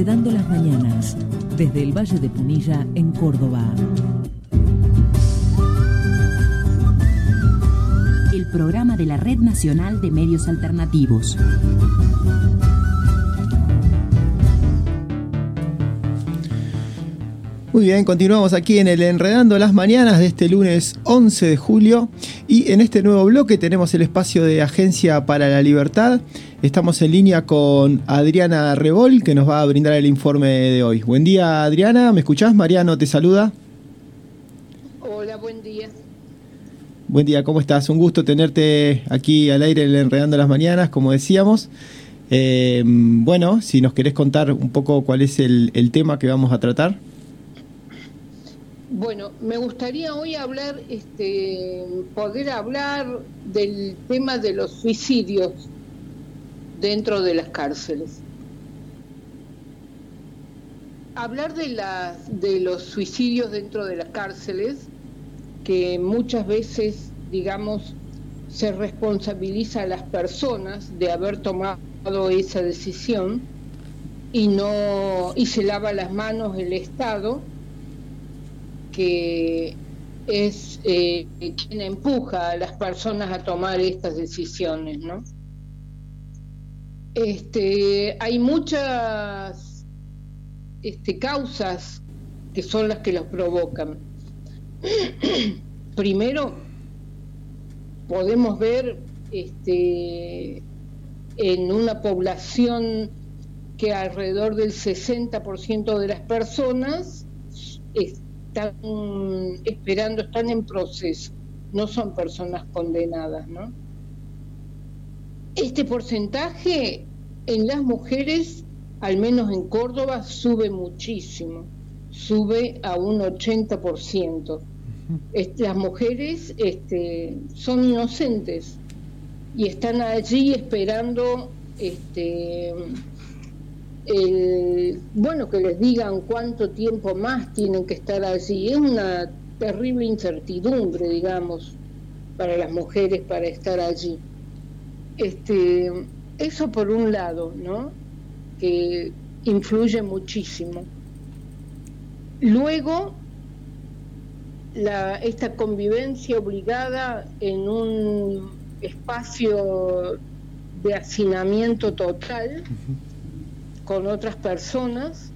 Enredando las Mañanas, desde el Valle de Punilla, en Córdoba. El programa de la Red Nacional de Medios Alternativos. Muy bien, continuamos aquí en el Enredando las Mañanas de este lunes 11 de julio y en este nuevo bloque tenemos el espacio de Agencia para la Libertad. Estamos en línea con Adriana Rebol, que nos va a brindar el informe de hoy. Buen día, Adriana, ¿me escuchás? Mariano te saluda. Hola, buen día. Buen día, ¿cómo estás? Un gusto tenerte aquí al aire en el Enredando las Mañanas, como decíamos. Bueno, si nos querés contar un poco cuál es el tema que vamos a tratar. Bueno, me gustaría hoy poder hablar del tema de los suicidios dentro de las cárceles. Hablar de los suicidios dentro de las cárceles, que muchas veces, digamos, se responsabiliza a las personas de haber tomado esa decisión y se lava las manos el Estado, que es quien empuja a las personas a tomar estas decisiones, ¿no? Hay muchas causas que son las que los provocan. Primero, podemos ver en una población que alrededor del 60% de las personas están esperando, están en proceso, no son personas condenadas, ¿no? Este porcentaje en las mujeres, al menos en Córdoba, sube muchísimo, sube a un 80%. Las mujeres son inocentes y están allí esperando que les digan cuánto tiempo más tienen que estar allí. Es una terrible incertidumbre, digamos, para las mujeres para estar allí. Eso por un lado, ¿no?, que influye muchísimo. Luego, esta convivencia obligada en un espacio de hacinamiento total con otras personas,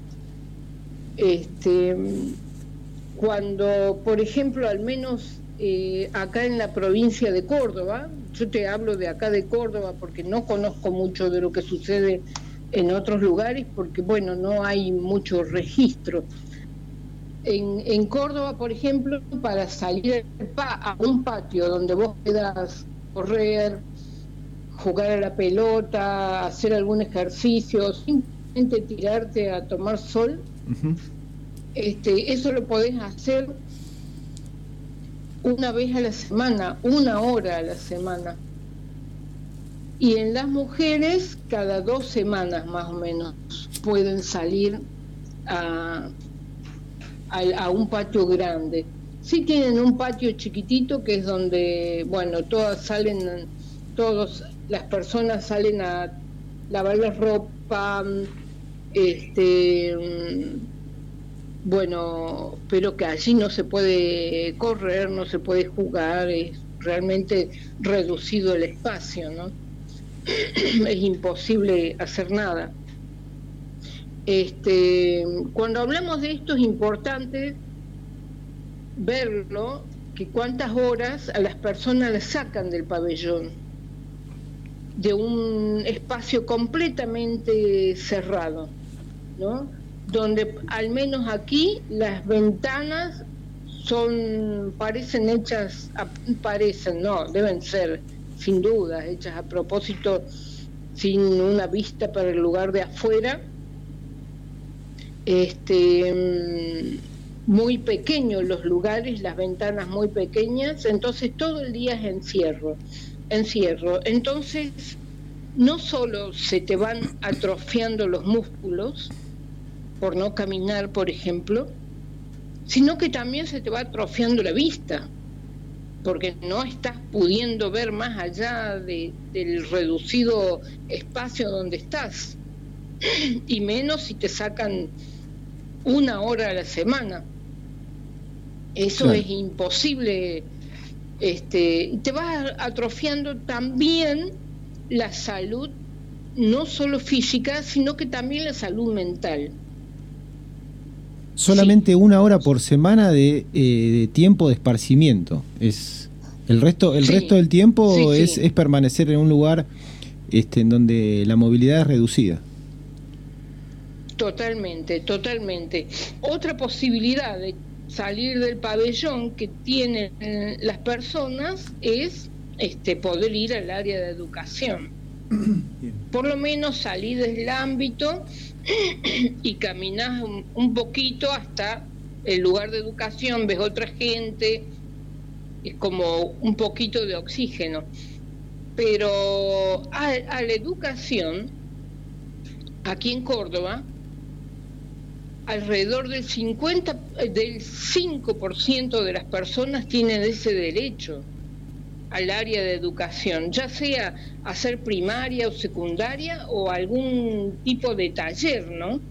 cuando, por ejemplo, al menos acá en la provincia de Córdoba, yo te hablo de acá de Córdoba porque no conozco mucho de lo que sucede en otros lugares, porque bueno, no hay mucho registro. En Córdoba, por ejemplo, para salir a un patio donde vos puedas correr, jugar a la pelota, hacer algún ejercicio, simplemente tirarte a tomar sol, eso lo podés hacer una vez a la semana, 1 hora a la semana. Y en las mujeres, cada 2 semanas más o menos pueden salir a un patio grande. Sí tienen un patio chiquitito que es donde, bueno, todas las personas salen a lavar la ropa, bueno, pero que allí no se puede correr, no se puede jugar, es realmente reducido el espacio, ¿no? Es imposible hacer nada. Cuando hablamos de esto es importante verlo, que cuántas horas a las personas las sacan del pabellón, de un espacio completamente cerrado, ¿no?, donde al menos aquí las ventanas deben ser sin duda hechas a propósito, sin una vista para el lugar de afuera, muy pequeños los lugares, las ventanas muy pequeñas, entonces todo el día es encierro. Entonces no solo se te van atrofiando los músculos por no caminar, por ejemplo, sino que también se te va atrofiando la vista, porque no estás pudiendo ver más allá del reducido espacio donde estás. y menos si te sacan 1 hora a la semana. Eso claro. es imposible. Te vas atrofiando también la salud, no solo física, sino que también la salud mental. Solamente 1 hora por semana de tiempo de esparcimiento. El resto del tiempo es permanecer en un lugar en donde la movilidad es reducida. Totalmente. Otra posibilidad de salir del pabellón que tienen las personas es poder ir al área de educación. Por lo menos salir del ámbito y caminás un poquito hasta el lugar de educación, ves otra gente, es como un poquito de oxígeno. Pero a la educación, aquí en Córdoba, alrededor del 5% de las personas tienen ese derecho al área de educación, ya sea hacer primaria o secundaria o algún tipo de taller, ¿no?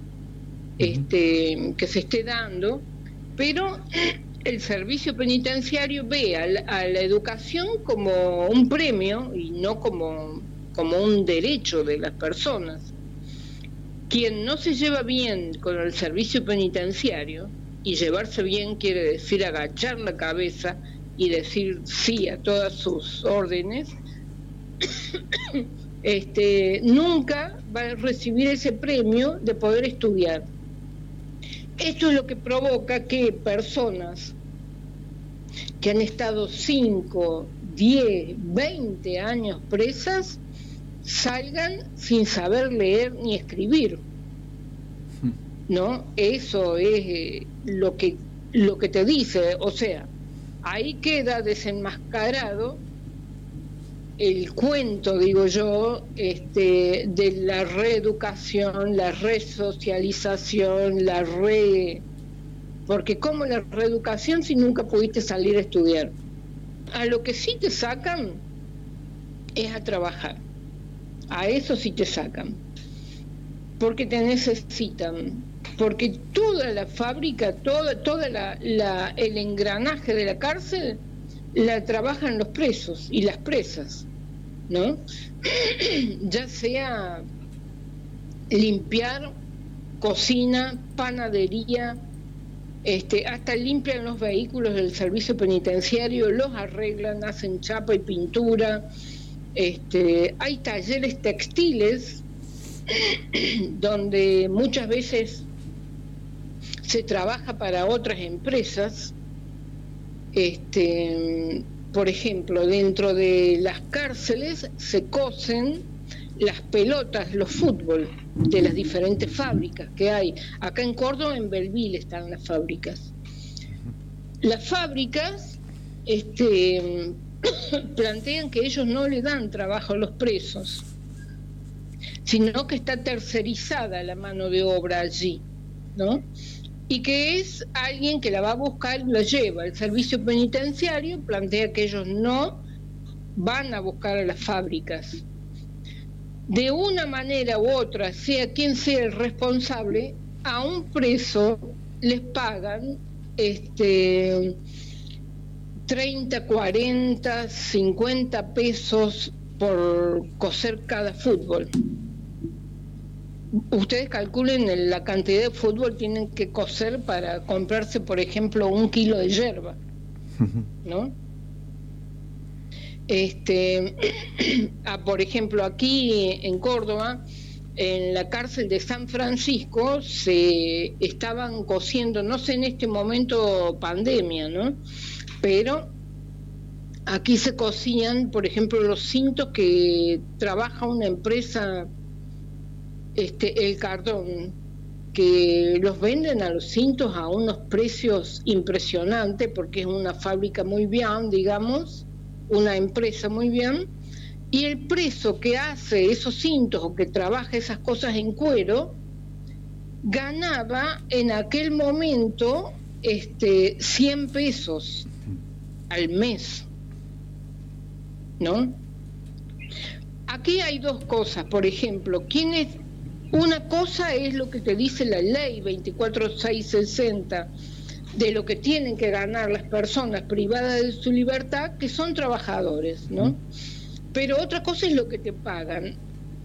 Que se esté dando, pero el servicio penitenciario ve a la educación como un premio y no como un derecho de las personas. Quien no se lleva bien con el servicio penitenciario, y llevarse bien quiere decir agachar la cabeza y decir sí a todas sus órdenes, nunca va a recibir ese premio de poder estudiar. Esto es lo que provoca que personas que han estado 5, 10, 20 años presas salgan sin saber leer ni escribir, ¿no? Eso es lo que te dice, o sea, ahí queda desenmascarado el cuento, digo yo, de la reeducación, la resocialización, porque ¿cómo la reeducación si nunca pudiste salir a estudiar? A lo que sí te sacan es a trabajar. A eso sí te sacan, porque te necesitan, porque toda la fábrica, toda el engranaje de la cárcel la trabajan los presos y las presas, ¿no? Ya sea limpiar, cocina, panadería, hasta limpian los vehículos del servicio penitenciario, los arreglan, hacen chapa y pintura. Hay talleres textiles donde muchas veces se trabaja para otras empresas. Por ejemplo, dentro de las cárceles se cosen las pelotas, los fútbol de las diferentes fábricas que hay. Acá en Córdoba, en Belville, están las fábricas. Las fábricas plantean que ellos no le dan trabajo a los presos, sino que está tercerizada la mano de obra allí, ¿no? Y que es alguien que la va a buscar y la lleva. El servicio penitenciario plantea que ellos no van a buscar a las fábricas. De una manera u otra, sea quien sea el responsable, a un preso les pagan 30, 40, 50 pesos por coser cada fútbol. Ustedes calculen la cantidad de fútbol tienen que coser para comprarse, por ejemplo, 1 kilo de yerba, ¿no? Por ejemplo, aquí en Córdoba, en la cárcel de San Francisco, se estaban cosiendo, no sé en este momento pandemia, ¿no? Pero aquí se cosían, por ejemplo, los cintos que trabaja una empresa, El Cardón, que los venden a los cintos a unos precios impresionantes, porque es una fábrica muy bien, digamos, una empresa muy bien, y el preso que hace esos cintos o que trabaja esas cosas en cuero, ganaba en aquel momento 100 pesos al mes, ¿no? Aquí hay dos cosas, por ejemplo, Una cosa es lo que te dice la ley 24660, de lo que tienen que ganar las personas privadas de su libertad, que son trabajadores, ¿no? Pero otra cosa es lo que te pagan.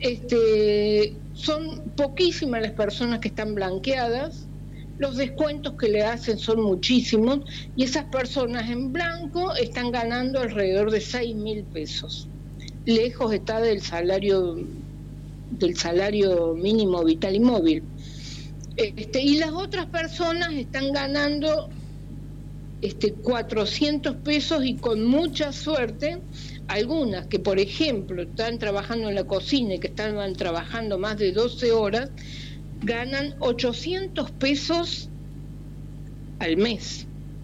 Son poquísimas las personas que están blanqueadas, los descuentos que le hacen son muchísimos, y esas personas en blanco están ganando alrededor de 6.000 pesos. Lejos está del salario mínimo vital y móvil. Y las otras personas están ganando 400 pesos, y con mucha suerte, algunas que por ejemplo están trabajando en la cocina y que estaban trabajando más de 12 horas, ganan 800 pesos al mes,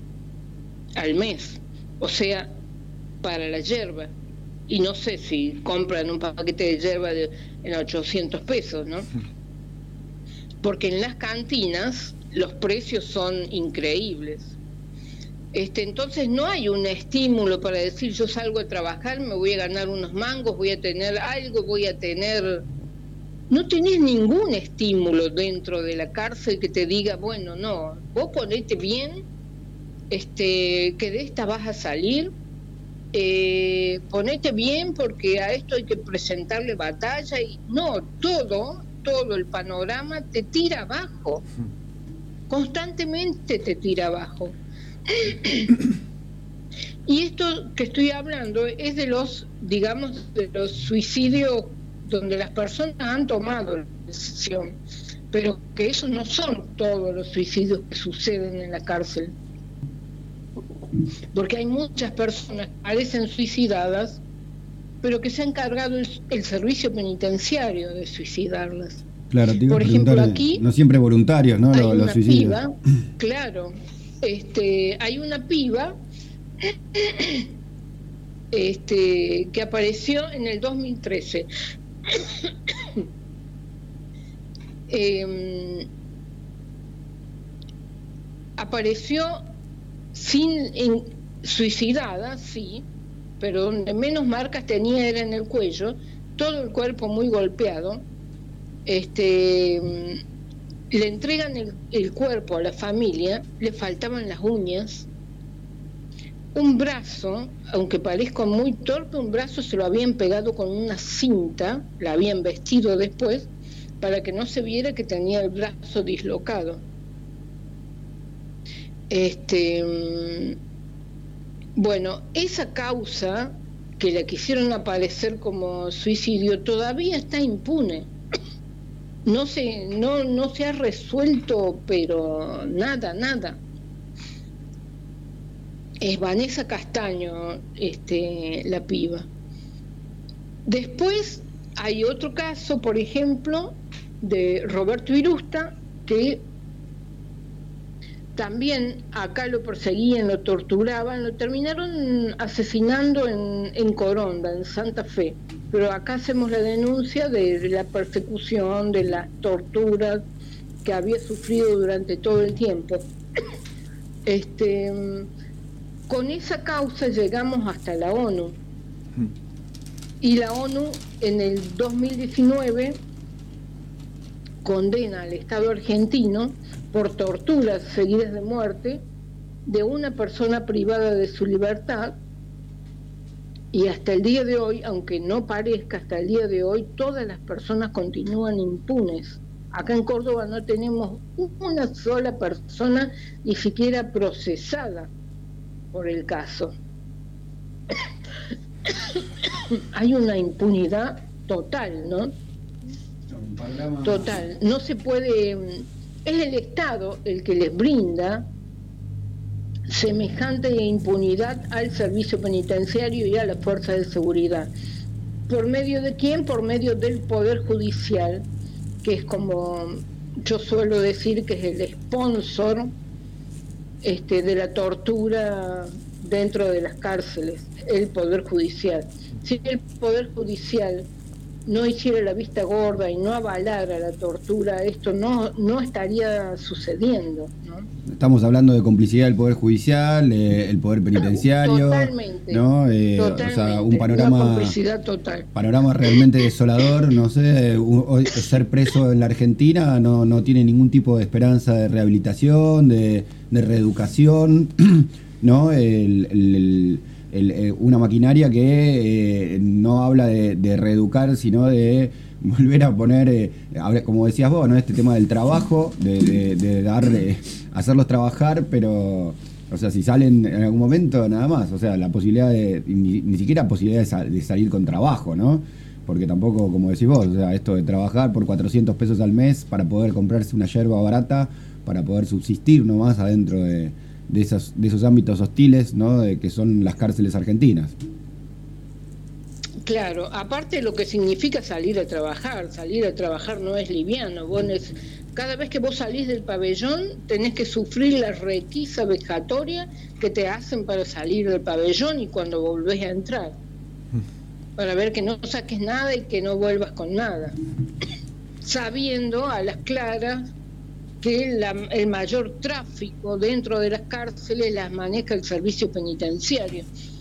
o sea, para la yerba. Y no sé si compran un paquete de yerba en 800 pesos, ¿no? Porque en las cantinas los precios son increíbles. Entonces no hay un estímulo para decir, yo salgo a trabajar, me voy a ganar unos mangos, voy a tener algo, no tenés ningún estímulo dentro de la cárcel que te diga, bueno, no, vos ponete bien, que de esta vas a salir, ponete bien porque a esto hay que presentarle batalla, y no, todo el panorama te tira abajo, constantemente te tira abajo. Y esto que estoy hablando es de los suicidios donde las personas han tomado la decisión, pero que esos no son todos los suicidios que suceden en la cárcel, porque hay muchas personas que parecen suicidadas, pero que se ha encargado el servicio penitenciario de suicidarlas. Claro, te iba por a ejemplo, aquí no siempre voluntarios, ¿no? Los suicidios. Piba, claro, hay una piba que apareció en el 2013. Apareció suicidada, sí, pero donde menos marcas tenía era en el cuello, todo el cuerpo muy golpeado. Le entregan el cuerpo a la familia, le faltaban las uñas, un brazo, aunque parezca muy torpe, un brazo se lo habían pegado con una cinta, la habían vestido después, para que no se viera que tenía el brazo dislocado. Bueno, esa causa que la quisieron aparecer como suicidio todavía está impune. No se ha resuelto, pero nada. Es Vanessa Castaño, la piba. Después hay otro caso, por ejemplo, de Roberto Irusta, que también acá lo perseguían, lo torturaban, lo terminaron asesinando en Coronda, en Santa Fe. Pero acá hacemos la denuncia de la persecución, de las torturas que había sufrido durante todo el tiempo. Con esa causa llegamos hasta la ONU. Y la ONU en el 2019 condena al Estado argentino por torturas seguidas de muerte de una persona privada de su libertad, y hasta el día de hoy, aunque no parezca, hasta el día de hoy todas las personas continúan impunes. Acá en Córdoba no tenemos una sola persona ni siquiera procesada por el caso. Hay una impunidad total, ¿no? Total. No se puede. Es el Estado el que les brinda semejante impunidad al servicio penitenciario y a las fuerzas de seguridad. ¿Por medio de quién? Por medio del Poder Judicial, que es, como yo suelo decir, que es el sponsor de la tortura dentro de las cárceles, el Poder Judicial. Si el Poder Judicial no hiciera la vista gorda y no avalara la tortura, esto no estaría sucediendo, ¿no? Estamos hablando de complicidad del Poder Judicial, el Poder Penitenciario, totalmente, ¿no? Totalmente, o sea, un panorama, una complicidad total. Panorama realmente desolador, no sé, ser preso en la Argentina no tiene ningún tipo de esperanza de rehabilitación, de reeducación, ¿no? Una maquinaria que no habla de reeducar, sino de volver a poner, como decías vos, ¿no? Este tema del trabajo, de hacerlos trabajar, pero, o sea, si salen en algún momento, nada más, o sea, la posibilidad ni siquiera posibilidad de salir con trabajo, ¿no? Porque tampoco, como decís vos, o sea, esto de trabajar por 400 pesos al mes para poder comprarse una yerba barata, para poder subsistir nomás adentro de esos ámbitos hostiles, ¿no? Que son las cárceles argentinas. Claro, aparte de lo que significa salir a trabajar no es liviano. Cada vez que vos salís del pabellón tenés que sufrir la requisa vejatoria que te hacen para salir del pabellón y cuando volvés a entrar, para ver que no saques nada y que no vuelvas con nada, sabiendo a las claras que el mayor tráfico dentro de las cárceles las maneja el servicio penitenciario.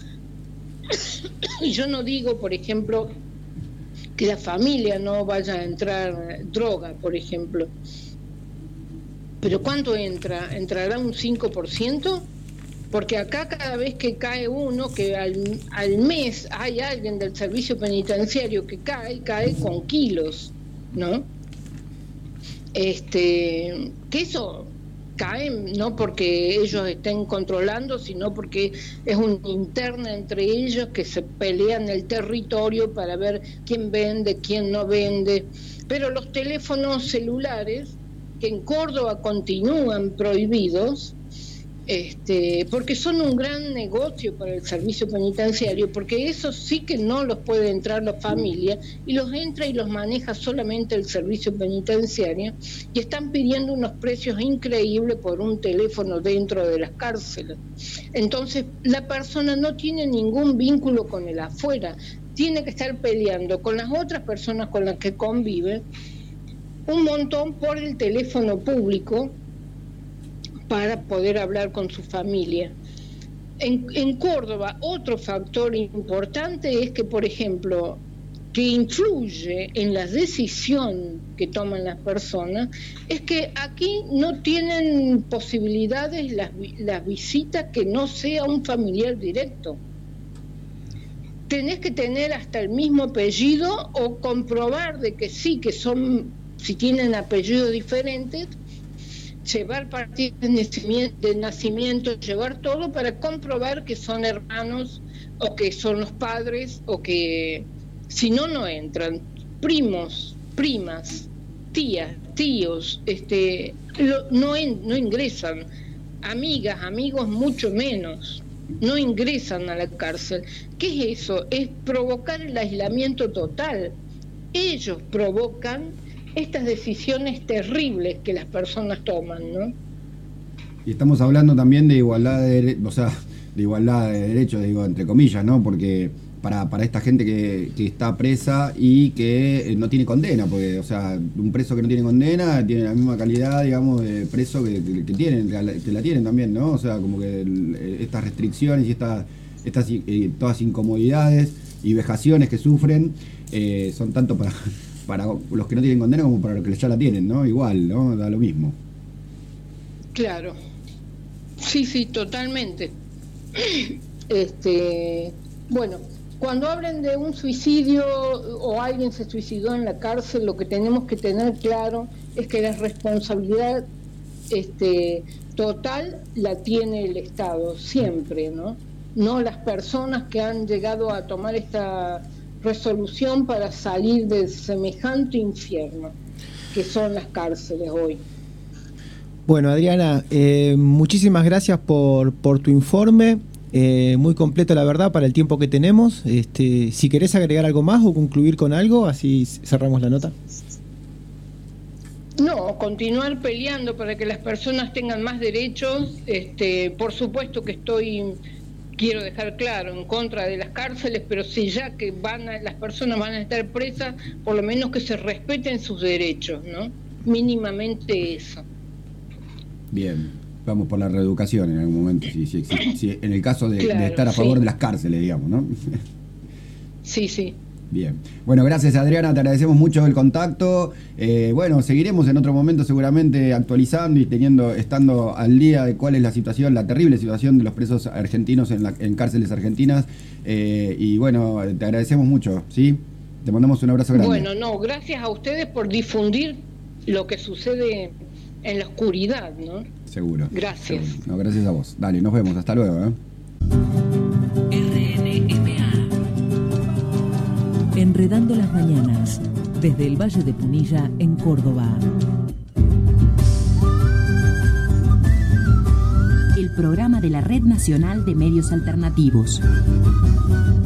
Y yo no digo, por ejemplo, que la familia no vaya a entrar droga, por ejemplo. Pero ¿cuánto entra? ¿Entrará un 5%? Porque acá cada vez que cae uno, que al mes hay alguien del servicio penitenciario que cae con kilos, ¿no? Que eso caen no porque ellos estén controlando, sino porque es una interna entre ellos que se pelean el territorio para ver quién vende, quién no vende. Pero los teléfonos celulares, que en Córdoba continúan prohibidos, porque son un gran negocio para el servicio penitenciario, porque esos sí que no los puede entrar la familia y los entra y los maneja solamente el servicio penitenciario, y están pidiendo unos precios increíbles por un teléfono dentro de las cárceles. Entonces la persona no tiene ningún vínculo con el afuera, tiene que estar peleando con las otras personas con las que convive un montón por el teléfono público para poder hablar con su familia. En Córdoba, otro factor importante es que, por ejemplo, que influye en la decisión que toman las personas, es que aquí no tienen posibilidades las visitas que no sea un familiar directo. Tenés que tener hasta el mismo apellido o comprobar de que sí, que son, si tienen apellidos diferentes, llevar partidas de nacimiento, llevar todo para comprobar que son hermanos o que son los padres, o que si no entran. Primos, primas, tías, tíos, no ingresan. Amigas, amigos mucho menos, no ingresan a la cárcel. ¿Qué es eso? Es provocar el aislamiento total. Ellos provocan estas decisiones terribles que las personas toman, ¿no? Y estamos hablando también de igualdad de igualdad de derechos, digo, entre comillas, ¿no? Porque para esta gente que está presa y que no tiene condena, porque, o sea, un preso que no tiene condena tiene la misma calidad, digamos, de preso que tienen, que la tienen también, ¿no? O sea, como que estas restricciones y estas todas incomodidades y vejaciones que sufren son tanto para los que no tienen condena como para los que ya la tienen, ¿no? Igual, ¿no? Da lo mismo. Claro. Sí, totalmente. Bueno, cuando hablen de un suicidio o alguien se suicidó en la cárcel, lo que tenemos que tener claro es que la responsabilidad total la tiene el Estado, siempre, ¿no? No las personas que han llegado a tomar esta resolución para salir del semejante infierno que son las cárceles hoy. Bueno, Adriana, muchísimas gracias por tu informe, muy completo la verdad para el tiempo que tenemos. Si querés agregar algo más o concluir con algo, así cerramos la nota. No, continuar peleando para que las personas tengan más derechos. Por supuesto que estoy quiero dejar claro, en contra de las cárceles, pero si ya que las personas van a estar presas, por lo menos que se respeten sus derechos, ¿no? Mínimamente eso. Bien, vamos por la reeducación en algún momento, si en el caso de estar a favor de las cárceles, digamos, ¿no? Sí. Bien. Bueno, gracias Adriana, te agradecemos mucho el contacto. Bueno, seguiremos en otro momento seguramente actualizando y estando al día de cuál es la situación, la terrible situación de los presos argentinos en cárceles argentinas. Y bueno, te agradecemos mucho, ¿sí? Te mandamos un abrazo grande. Bueno, gracias a ustedes por difundir lo que sucede en la oscuridad, ¿no? Seguro. Gracias. Seguro. No, gracias a vos. Dale, nos vemos. Hasta luego, Enredando las mañanas, desde el Valle de Punilla, en Córdoba. El programa de la Red Nacional de Medios Alternativos.